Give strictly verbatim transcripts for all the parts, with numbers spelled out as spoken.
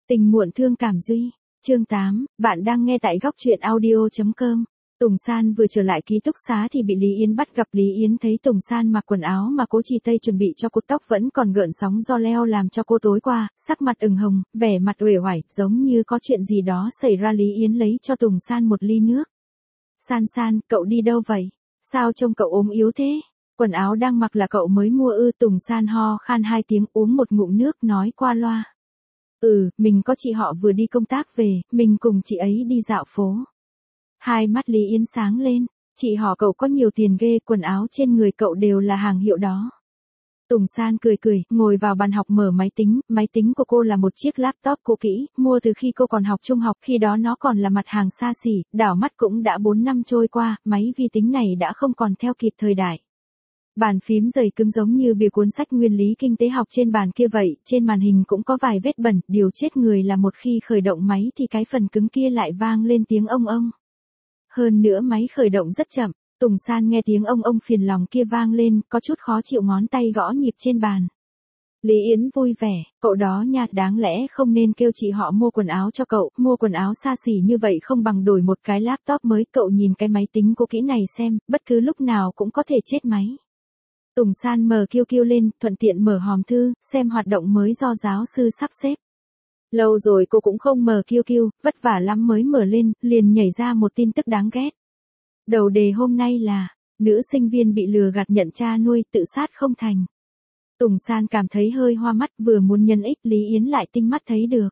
Tình muộn thương cảm duy. Chương tám, bạn đang nghe tại góc truyện audio chấm com. Tùng San vừa trở lại ký túc xá thì bị Lý Yến bắt gặp. Lý Yến thấy Tùng San mặc quần áo mà Cố Chi Tây chuẩn bị cho cô, tóc vẫn còn gợn sóng do leo làm cho cô tối qua, sắc mặt ửng hồng, vẻ mặt uể oải, giống như có chuyện gì đó xảy ra. Lý Yến lấy cho Tùng San một ly nước. San San, cậu đi đâu vậy? Sao trông cậu ốm yếu thế? Quần áo đang mặc là cậu mới mua ư? Tùng San ho khan hai tiếng, uống một ngụm nước nói qua loa. Ừ, mình có chị họ vừa đi công tác về, mình cùng chị ấy đi dạo phố. Hai mắt Lý Yến sáng lên, chị họ cậu có nhiều tiền ghê, quần áo trên người cậu đều là hàng hiệu đó. Tùng San cười cười, ngồi vào bàn học mở máy tính, máy tính của cô là một chiếc laptop cũ kỹ, mua từ khi cô còn học trung học, khi đó nó còn là mặt hàng xa xỉ, đảo mắt cũng đã bốn năm trôi qua, máy vi tính này đã không còn theo kịp thời đại. Bàn phím dày cứng giống như bìa cuốn sách nguyên lý kinh tế học trên bàn kia vậy, trên màn hình cũng có vài vết bẩn, điều chết người là một khi khởi động máy thì cái phần cứng kia lại vang lên tiếng ông ông. Hơn nữa máy khởi động rất chậm, Tùng San nghe tiếng ông ông phiền lòng kia vang lên, có chút khó chịu, ngón tay gõ nhịp trên bàn. Lý Yến vui vẻ, cậu đó nha, đáng lẽ không nên kêu chị họ mua quần áo cho cậu, mua quần áo xa xỉ như vậy không bằng đổi một cái laptop mới, cậu nhìn cái máy tính cũ kỹ này xem, bất cứ lúc nào cũng có thể chết máy. Tùng San mở kiu kiu lên, thuận tiện mở hòm thư, xem hoạt động mới do giáo sư sắp xếp. Lâu rồi cô cũng không mở kiu kiu, vất vả lắm mới mở lên, liền nhảy ra một tin tức đáng ghét. Đầu đề hôm nay là, nữ sinh viên bị lừa gạt nhận cha nuôi, tự sát không thành. Tùng San cảm thấy hơi hoa mắt, vừa muốn nhân ích, Lý Yến lại tinh mắt thấy được.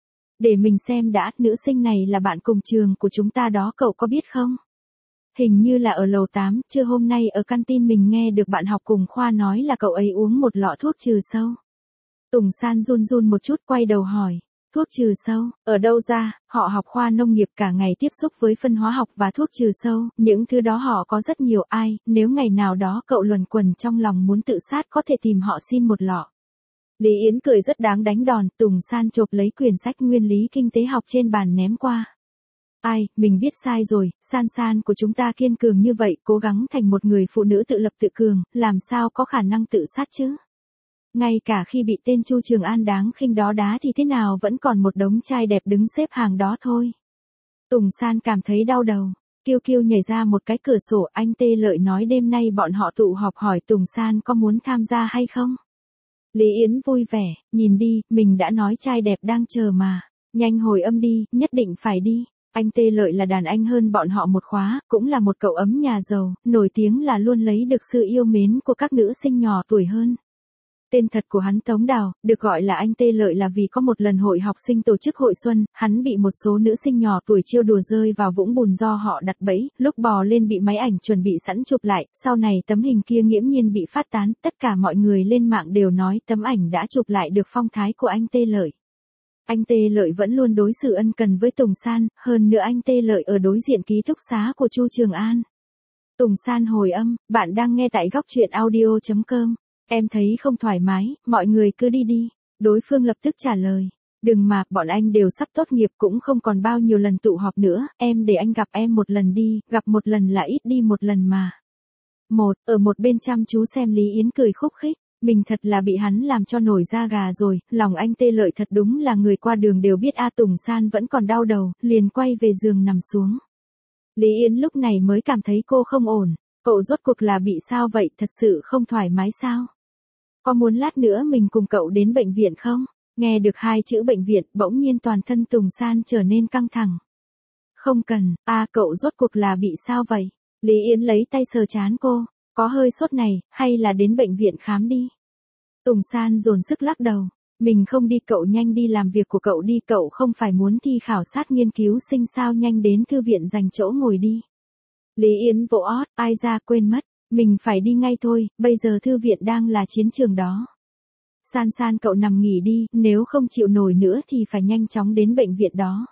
Để mình xem đã, nữ sinh này là bạn cùng trường của chúng ta đó, cậu có biết không? Hình như là ở lầu tám, trưa hôm nay ở canteen mình nghe được bạn học cùng khoa nói là cậu ấy uống một lọ thuốc trừ sâu. Tùng San run run một chút, quay đầu hỏi, thuốc trừ sâu, ở đâu ra? Họ học khoa nông nghiệp, cả ngày tiếp xúc với phân hóa học và thuốc trừ sâu, những thứ đó họ có rất nhiều, ai, nếu ngày nào đó cậu luẩn quẩn trong lòng muốn tự sát có thể tìm họ xin một lọ. Lý Yến cười rất đáng đánh đòn. Tùng San chộp lấy quyển sách nguyên lý kinh tế học trên bàn ném qua. Ai, mình biết sai rồi, San San của chúng ta kiên cường như vậy, cố gắng thành một người phụ nữ tự lập tự cường, làm sao có khả năng tự sát chứ? Ngay cả khi bị tên Chu Trường An đáng khinh đó đá thì thế nào vẫn còn một đống trai đẹp đứng xếp hàng đó thôi. Tùng San cảm thấy đau đầu. Kiêu Kiêu nhảy ra một cái cửa sổ, anh Tê Lợi nói đêm nay bọn họ tụ họp, hỏi Tùng San có muốn tham gia hay không. Lý Yến vui vẻ, nhìn đi, mình đã nói trai đẹp đang chờ mà. Nhanh hồi âm đi, nhất định phải đi. Anh Tê Lợi là đàn anh hơn bọn họ một khóa, cũng là một cậu ấm nhà giàu, nổi tiếng là luôn lấy được sự yêu mến của các nữ sinh nhỏ tuổi hơn. Tên thật của hắn Tống Đào, được gọi là anh Tê Lợi là vì có một lần hội học sinh tổ chức hội xuân, hắn bị một số nữ sinh nhỏ tuổi trêu đùa rơi vào vũng bùn do họ đặt bẫy, lúc bò lên bị máy ảnh chuẩn bị sẵn chụp lại, sau này tấm hình kia nghiễm nhiên bị phát tán, tất cả mọi người lên mạng đều nói tấm ảnh đã chụp lại được phong thái của anh Tê Lợi. Anh Tê Lợi vẫn luôn đối xử ân cần với Tùng San, hơn nữa anh Tê Lợi ở đối diện ký túc xá của Chu Trường An. Tùng San hồi âm, bạn đang nghe tại góc truyện audio chấm com. Em thấy không thoải mái, mọi người cứ đi đi. Đối phương lập tức trả lời. Đừng mà, bọn anh đều sắp tốt nghiệp, cũng không còn bao nhiêu lần tụ họp nữa, em để anh gặp em một lần đi, gặp một lần là ít đi một lần mà. Một, ở một bên chăm chú xem Lý Yến cười khúc khích. Mình thật là bị hắn làm cho nổi da gà rồi, lòng anh Tê Lợi thật đúng là người qua đường đều biết. A Tùng San vẫn còn đau đầu, liền quay về giường nằm xuống. Lý Yến lúc này mới cảm thấy cô không ổn, cậu rốt cuộc là bị sao vậy, thật sự không thoải mái sao? Có muốn lát nữa mình cùng cậu đến bệnh viện không? Nghe được hai chữ bệnh viện, bỗng nhiên toàn thân Tùng San trở nên căng thẳng. Không cần, a cậu rốt cuộc là bị sao vậy? Lý Yến lấy tay sờ trán cô. Có hơi sốt này, hay là đến bệnh viện khám đi. Tùng San dồn sức lắc đầu. Mình không đi, cậu nhanh đi làm việc của cậu đi, cậu không phải muốn thi khảo sát nghiên cứu sinh sao, nhanh đến thư viện dành chỗ ngồi đi. Lý Yến vỗ ót, ai ra quên mất, mình phải đi ngay thôi, bây giờ thư viện đang là chiến trường đó. San San cậu nằm nghỉ đi, nếu không chịu nổi nữa thì phải nhanh chóng đến bệnh viện đó.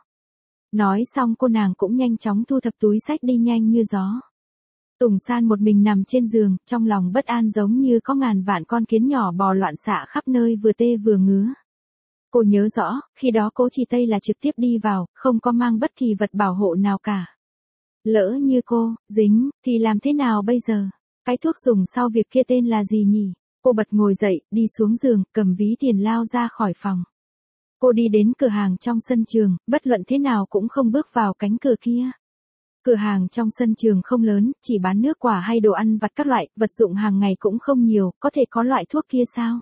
Nói xong cô nàng cũng nhanh chóng thu thập túi xách đi nhanh như gió. Tùng San một mình nằm trên giường, trong lòng bất an giống như có ngàn vạn con kiến nhỏ bò loạn xạ khắp nơi, vừa tê vừa ngứa. Cô nhớ rõ, khi đó Cố Chi Tây là trực tiếp đi vào, không có mang bất kỳ vật bảo hộ nào cả. Lỡ như cô, dính, thì làm thế nào bây giờ? Cái thuốc dùng sau việc kia tên là gì nhỉ? Cô bật ngồi dậy, đi xuống giường, cầm ví tiền lao ra khỏi phòng. Cô đi đến cửa hàng trong sân trường, bất luận thế nào cũng không bước vào cánh cửa kia. Cửa hàng trong sân trường không lớn, chỉ bán nước quả hay đồ ăn vặt các loại, vật dụng hàng ngày cũng không nhiều, có thể có loại thuốc kia sao?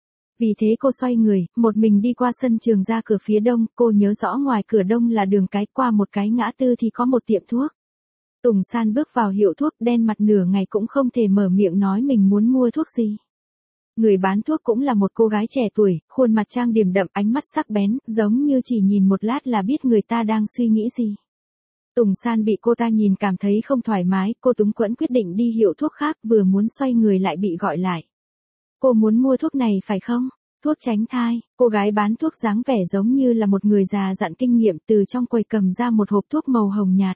Vì thế cô xoay người, một mình đi qua sân trường ra cửa phía đông, cô nhớ rõ ngoài cửa đông là đường cái, qua một cái ngã tư thì có một tiệm thuốc. Tùng San bước vào hiệu thuốc, đen mặt nửa ngày cũng không thể mở miệng nói mình muốn mua thuốc gì. Người bán thuốc cũng là một cô gái trẻ tuổi, khuôn mặt trang điểm đậm, ánh mắt sắc bén, giống như chỉ nhìn một lát là biết người ta đang suy nghĩ gì. Tùng San bị cô ta nhìn cảm thấy không thoải mái, cô túng quẫn quyết định đi hiệu thuốc khác, vừa muốn xoay người lại bị gọi lại. Cô muốn mua thuốc này phải không? Thuốc tránh thai. Cô gái bán thuốc dáng vẻ giống như là một người già dặn kinh nghiệm, từ trong quầy cầm ra một hộp thuốc màu hồng nhạt.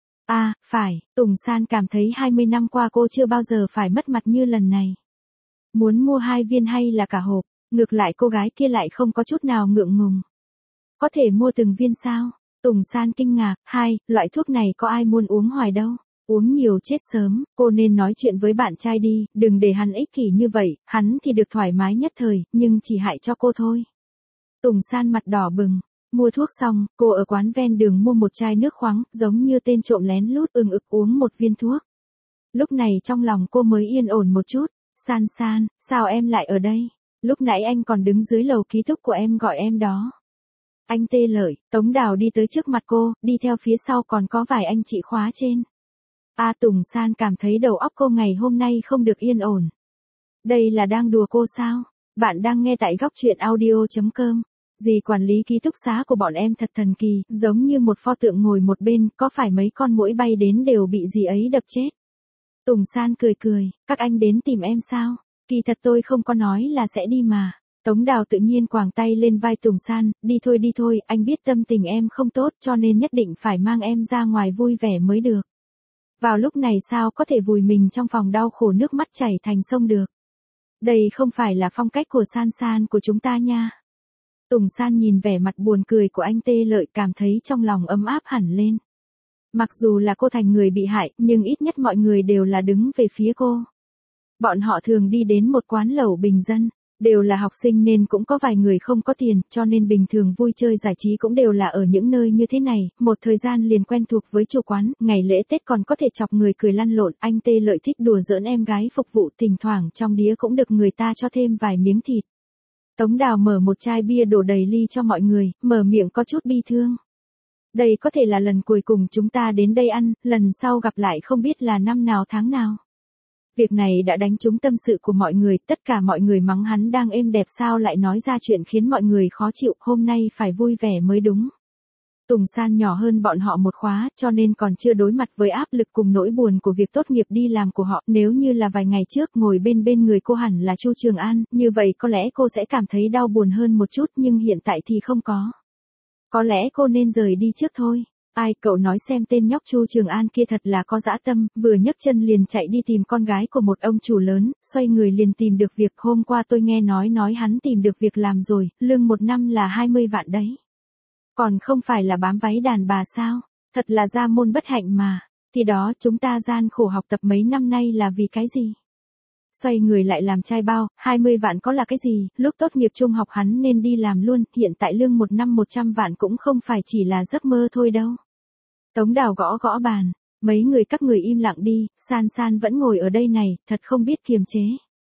À, phải, Tùng San cảm thấy hai mươi năm qua cô chưa bao giờ phải mất mặt như lần này. Muốn mua hai viên hay là cả hộp? Ngược lại cô gái kia lại không có chút nào ngượng ngùng. Có thể mua từng viên sao? Tùng San kinh ngạc, hai, loại thuốc này có ai muốn uống hoài đâu. Uống nhiều chết sớm, cô nên nói chuyện với bạn trai đi, đừng để hắn ích kỷ như vậy, hắn thì được thoải mái nhất thời, nhưng chỉ hại cho cô thôi. Tùng San mặt đỏ bừng, mua thuốc xong, cô ở quán ven đường mua một chai nước khoáng, giống như tên trộm lén lút ừng ực uống một viên thuốc. Lúc này trong lòng cô mới yên ổn một chút. San San, sao em lại ở đây? Lúc nãy anh còn đứng dưới lầu ký túc của em gọi em đó. Anh Tê Lợi, Tống Đào đi tới trước mặt cô, đi theo phía sau còn có vài anh chị khóa trên. A à, Tùng San cảm thấy đầu óc cô ngày hôm nay không được yên ổn. Đây là đang đùa cô sao? Bạn đang nghe tại góc truyện audio chấm com. Dì quản lý ký túc xá của bọn em thật thần kỳ, giống như một pho tượng ngồi một bên, có phải mấy con muỗi bay đến đều bị dì ấy đập chết. Tùng San cười cười, các anh đến tìm em sao? Kỳ thật tôi không có nói là sẽ đi mà. Tống Đào tự nhiên quàng tay lên vai Tùng San, đi thôi đi thôi, anh biết tâm tình em không tốt cho nên nhất định phải mang em ra ngoài vui vẻ mới được. Vào lúc này sao có thể vùi mình trong phòng đau khổ nước mắt chảy thành sông được. Đây không phải là phong cách của San San của chúng ta nha. Tùng San nhìn vẻ mặt buồn cười của anh Tê Lợi cảm thấy trong lòng ấm áp hẳn lên. Mặc dù là cô thành người bị hại, nhưng ít nhất mọi người đều là đứng về phía cô. Bọn họ thường đi đến một quán lẩu bình dân, đều là học sinh nên cũng có vài người không có tiền, cho nên bình thường vui chơi giải trí cũng đều là ở những nơi như thế này, một thời gian liền quen thuộc với chủ quán, ngày lễ Tết còn có thể chọc người cười lăn lộn, anh Tê Lợi thích đùa giỡn em gái phục vụ, thỉnh thoảng trong đĩa cũng được người ta cho thêm vài miếng thịt. Tống Đào mở một chai bia đổ đầy ly cho mọi người, mở miệng có chút bi thương. Đây có thể là lần cuối cùng chúng ta đến đây ăn, lần sau gặp lại không biết là năm nào tháng nào. Việc này đã đánh trúng tâm sự của mọi người, tất cả mọi người mắng hắn đang êm đẹp sao lại nói ra chuyện khiến mọi người khó chịu, hôm nay phải vui vẻ mới đúng. Tùng San nhỏ hơn bọn họ một khóa, cho nên còn chưa đối mặt với áp lực cùng nỗi buồn của việc tốt nghiệp đi làm của họ, nếu như là vài ngày trước ngồi bên bên người cô hẳn là Chu Trường An, như vậy có lẽ cô sẽ cảm thấy đau buồn hơn một chút nhưng hiện tại thì không có. Có lẽ cô nên rời đi trước thôi. Ai, cậu nói xem tên nhóc Chu Trường An kia thật là có dã tâm, vừa nhấc chân liền chạy đi tìm con gái của một ông chủ lớn, xoay người liền tìm được việc, hôm qua tôi nghe nói nói hắn tìm được việc làm rồi, lương một năm là hai mươi vạn đấy. Còn không phải là bám váy đàn bà sao, thật là gia môn bất hạnh mà, thì đó chúng ta gian khổ học tập mấy năm nay là vì cái gì? Xoay người lại làm trai bao, hai mươi vạn có là cái gì, lúc tốt nghiệp trung học hắn nên đi làm luôn, hiện tại lương một năm một trăm vạn cũng không phải chỉ là giấc mơ thôi đâu. Tống Đào gõ gõ bàn, mấy người các người im lặng đi, San San vẫn ngồi ở đây này, thật không biết kiềm chế.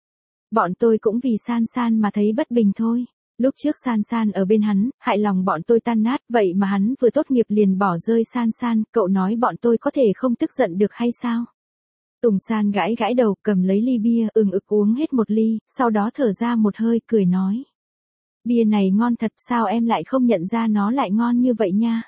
Bọn tôi cũng vì San San mà thấy bất bình thôi. Lúc trước San San ở bên hắn, hại lòng bọn tôi tan nát, vậy mà hắn vừa tốt nghiệp liền bỏ rơi San San, cậu nói bọn tôi có thể không tức giận được hay sao? Tùng San gãi gãi đầu, cầm lấy ly bia, ừng ực uống hết một ly, sau đó thở ra một hơi, cười nói. Bia này ngon thật, sao em lại không nhận ra nó lại ngon như vậy nha?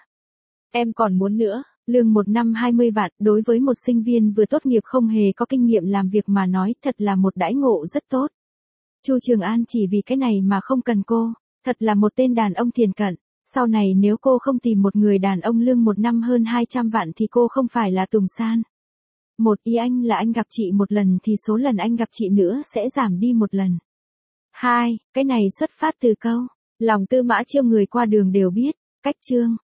Em còn muốn nữa, lương một năm hai mươi vạn, đối với một sinh viên vừa tốt nghiệp không hề có kinh nghiệm làm việc mà nói, thật là một đãi ngộ rất tốt. Chu Trường An chỉ vì cái này mà không cần cô, thật là một tên đàn ông thiền cận. Sau này nếu cô không tìm một người đàn ông lương một năm hơn hai trăm vạn thì cô không phải là Tùng San. Một, ý anh là anh gặp chị một lần thì số lần anh gặp chị nữa sẽ giảm đi một lần. Hai, cái này xuất phát từ câu, lòng tư mã chiêu người qua đường đều biết, cách chương.